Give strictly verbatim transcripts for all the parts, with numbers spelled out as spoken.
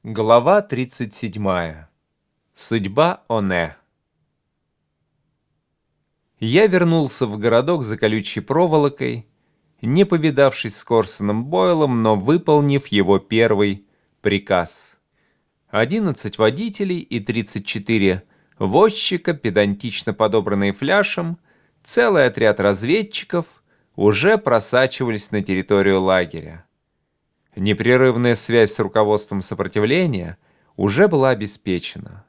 Глава тридцать седьмая. Судьба Оне. Я вернулся в городок за колючей проволокой, не повидавшись с Корсоном Бойлом, но выполнив его первый приказ. Одиннадцать водителей и тридцать четыре возчика, педантично подобранные фляшем, целый отряд разведчиков уже просачивались на территорию лагеря. Непрерывная связь с руководством сопротивления уже была обеспечена.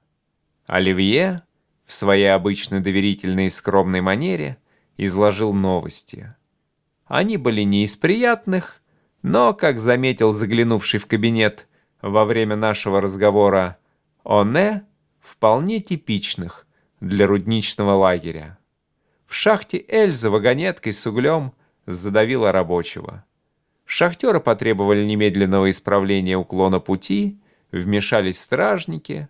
Оливье в своей обычной доверительной и скромной манере изложил новости. Они были не из приятных, но, как заметил заглянувший в кабинет во время нашего разговора Оне, вполне типичных для рудничного лагеря. В шахте Эльза вагонеткой с углем задавила рабочего. Шахтеры потребовали немедленного исправления уклона пути, вмешались стражники.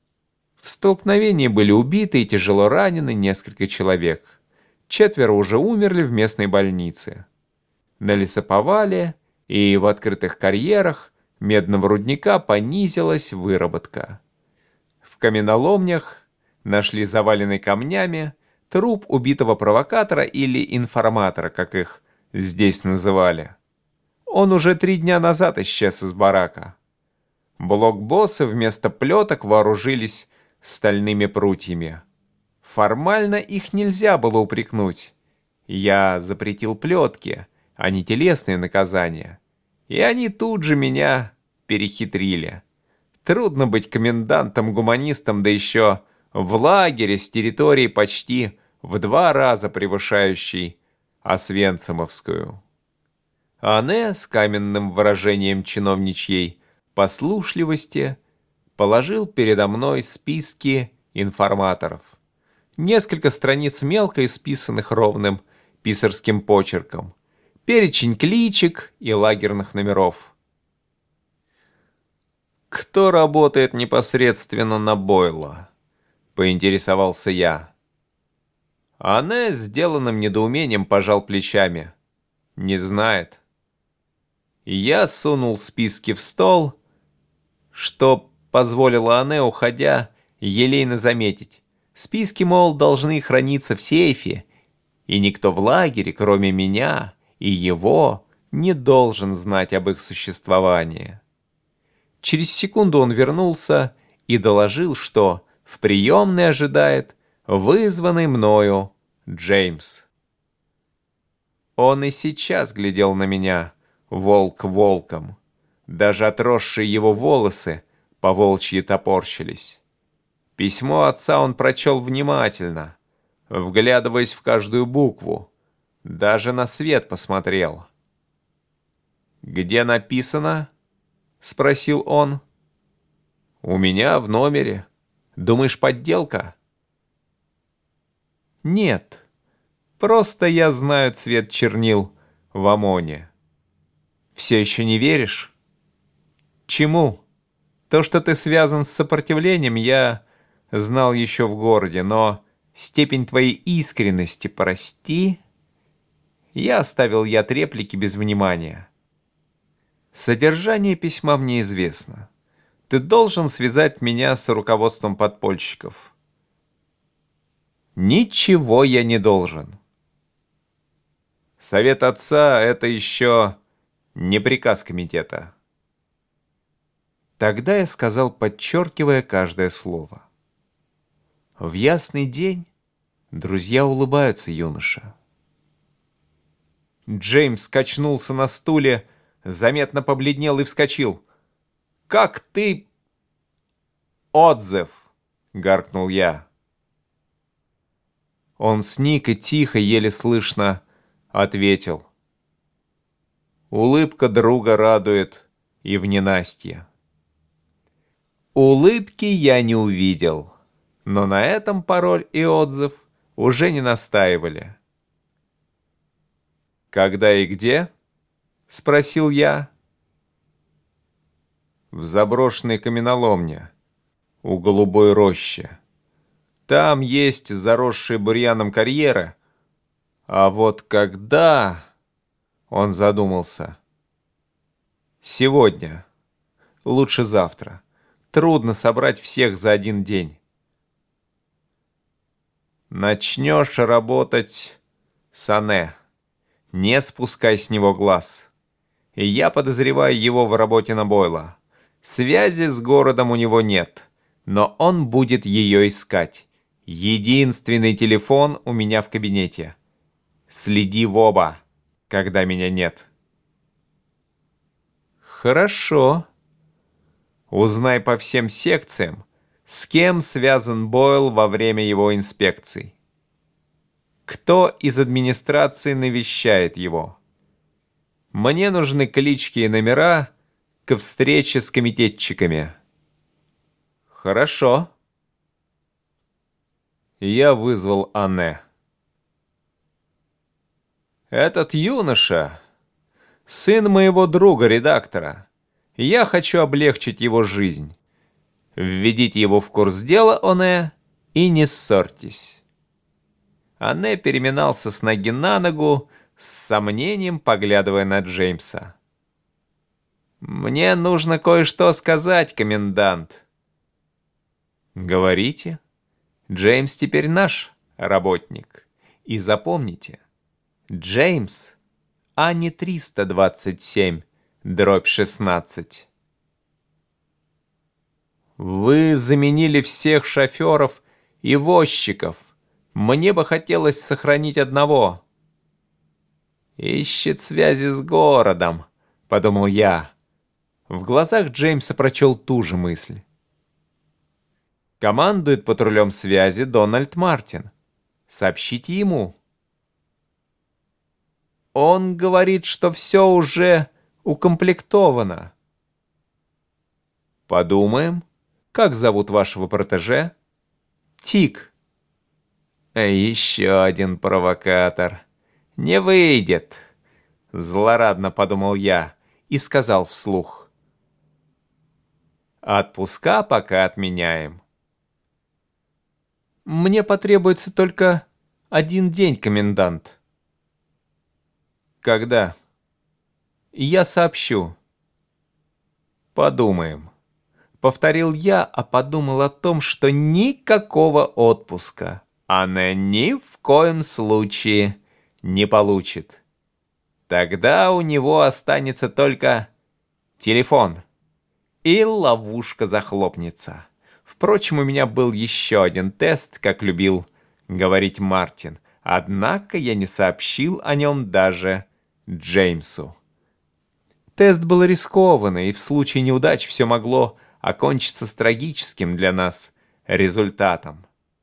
В столкновении были убиты и тяжело ранены несколько человек. Четверо уже умерли в местной больнице. На лесоповале и в открытых карьерах медного рудника понизилась выработка. В каменоломнях нашли заваленный камнями труп убитого провокатора или информатора, как их здесь называли. Он уже три дня назад исчез из барака. Блокбоссы вместо плеток вооружились стальными прутьями. Формально их нельзя было упрекнуть. Я запретил плетки, а не телесные наказания. И они тут же меня перехитрили. Трудно быть комендантом-гуманистом, да еще в лагере с территории почти в два раза превышающей Освенцимовскую. Оне с каменным выражением чиновничьей послушливости положил передо мной списки информаторов. Несколько страниц мелко исписанных ровным писарским почерком, перечень кличек и лагерных номеров. «Кто работает непосредственно на Бойла?» — поинтересовался я. Оне с сделанным недоумением пожал плечами. «Не знает». Я сунул списки в стол, что позволило Оне, уходя, елейно заметить. Списки, мол, должны храниться в сейфе, и никто в лагере, кроме меня и его, не должен знать об их существовании. Через секунду он вернулся и доложил, что в приемной ожидает вызванный мною Джеймс. Он и сейчас глядел на меня, волк волком. Даже отросшие его волосы по-волчьи топорщились. Письмо отца он прочел внимательно, вглядываясь в каждую букву. Даже на свет посмотрел. «Где написано?» — спросил он. «У меня в номере. Думаешь, подделка?» «Нет, просто я знаю цвет чернил в ОМОНе». «Все еще не веришь?» «Чему? То, что ты связан с сопротивлением, я знал еще в городе, но степень твоей искренности, прости...» Я оставил яд реплики без внимания. «Содержание письма мне известно. Ты должен связать меня с руководством подпольщиков». «Ничего я не должен». «Совет отца — это еще не приказ комитета». Тогда я сказал, подчеркивая каждое слово. «В ясный день друзья улыбаются, юноша». Джеймс качнулся на стуле, заметно побледнел и вскочил. «Как ты...» «Отзыв!» — гаркнул я. Он сник и тихо, еле слышно, ответил. «Улыбка друга радует и в ненастье». Улыбки я не увидел, но на этом пароль и отзыв уже не настаивали. «Когда и где?» — спросил я. «В заброшенной каменоломне, у Голубой рощи. Там есть заросшие бурьяном карьеры. А вот когда...» — он задумался. «Сегодня. Лучше завтра. Трудно собрать всех за один день. Начнешь работать с Анне. Не спускай с него глаз. И я подозреваю его в работе на Бойла. Связи с городом у него нет, но он будет ее искать. Единственный телефон у меня в кабинете. Следи в оба, когда меня нет. Хорошо. Узнай по всем секциям, с кем связан Бойл во время его инспекций. Кто из администрации навещает его? Мне нужны клички и номера ко встрече с комитетчиками. Хорошо. Я вызвал Анне. Этот юноша — сын моего друга-редактора. Я хочу облегчить его жизнь. Введите его в курс дела, Анне, и не ссорьтесь. Анне переминался с ноги на ногу, с сомнением поглядывая на Джеймса. «Мне нужно кое-что сказать, комендант». «Говорите. Джеймс теперь наш работник. И запомните, Джеймс, а не триста двадцать семь, дробь шестнадцать. Вы заменили всех шоферов и возчиков. Мне бы хотелось сохранить одного». «Ищет связи с городом», — подумал я. В глазах Джеймса прочел ту же мысль. «Командует патрулем связи Дональд Мартин. Сообщите ему». «Он говорит, что все уже укомплектовано». «Подумаем. Как зовут вашего протеже?» «Тик». «Еще один провокатор. Не выйдет», — злорадно подумал я и сказал вслух. «Отпуска пока отменяем». «Мне потребуется только один день, комендант». «Когда?» «Я сообщу». «Подумаем», — повторил я, а подумал о том, что никакого отпуска она ни в коем случае не получит. Тогда у него останется только телефон, и ловушка захлопнется. Впрочем, у меня был еще один тест, как любил говорить Мартин, однако я не сообщил о нем даже Джеймсу. Тест был рискованный, и в случае неудач все могло окончиться с трагическим для нас результатом.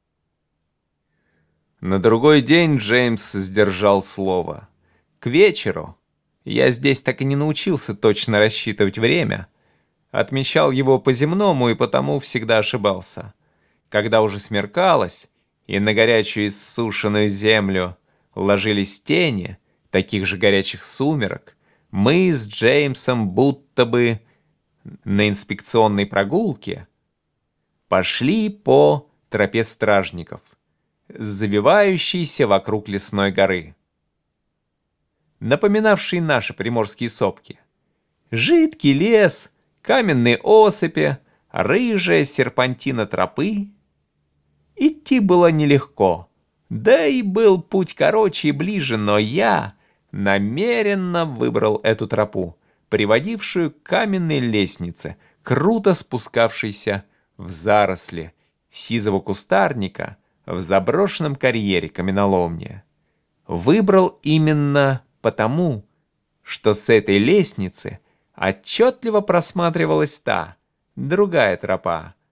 На другой день Джеймс сдержал слово. К вечеру, я здесь так и не научился точно рассчитывать время, отмечал его по-земному и потому всегда ошибался. Когда уже смеркалось, и на горячую иссушенную землю ложились тени таких же горячих сумерок, мы с Джеймсом будто бы на инспекционной прогулке пошли по тропе стражников, завивающейся вокруг лесной горы, напоминавшей наши приморские сопки. Жидкий лес, каменные осыпи, рыжая серпантина тропы. Идти было нелегко, да и был путь короче и ближе, но я намеренно выбрал эту тропу, приводившую к каменной лестнице, круто спускавшейся в заросли сизого кустарника в заброшенном карьере каменоломни. Выбрал именно потому, что с этой лестницы отчетливо просматривалась та, другая тропа,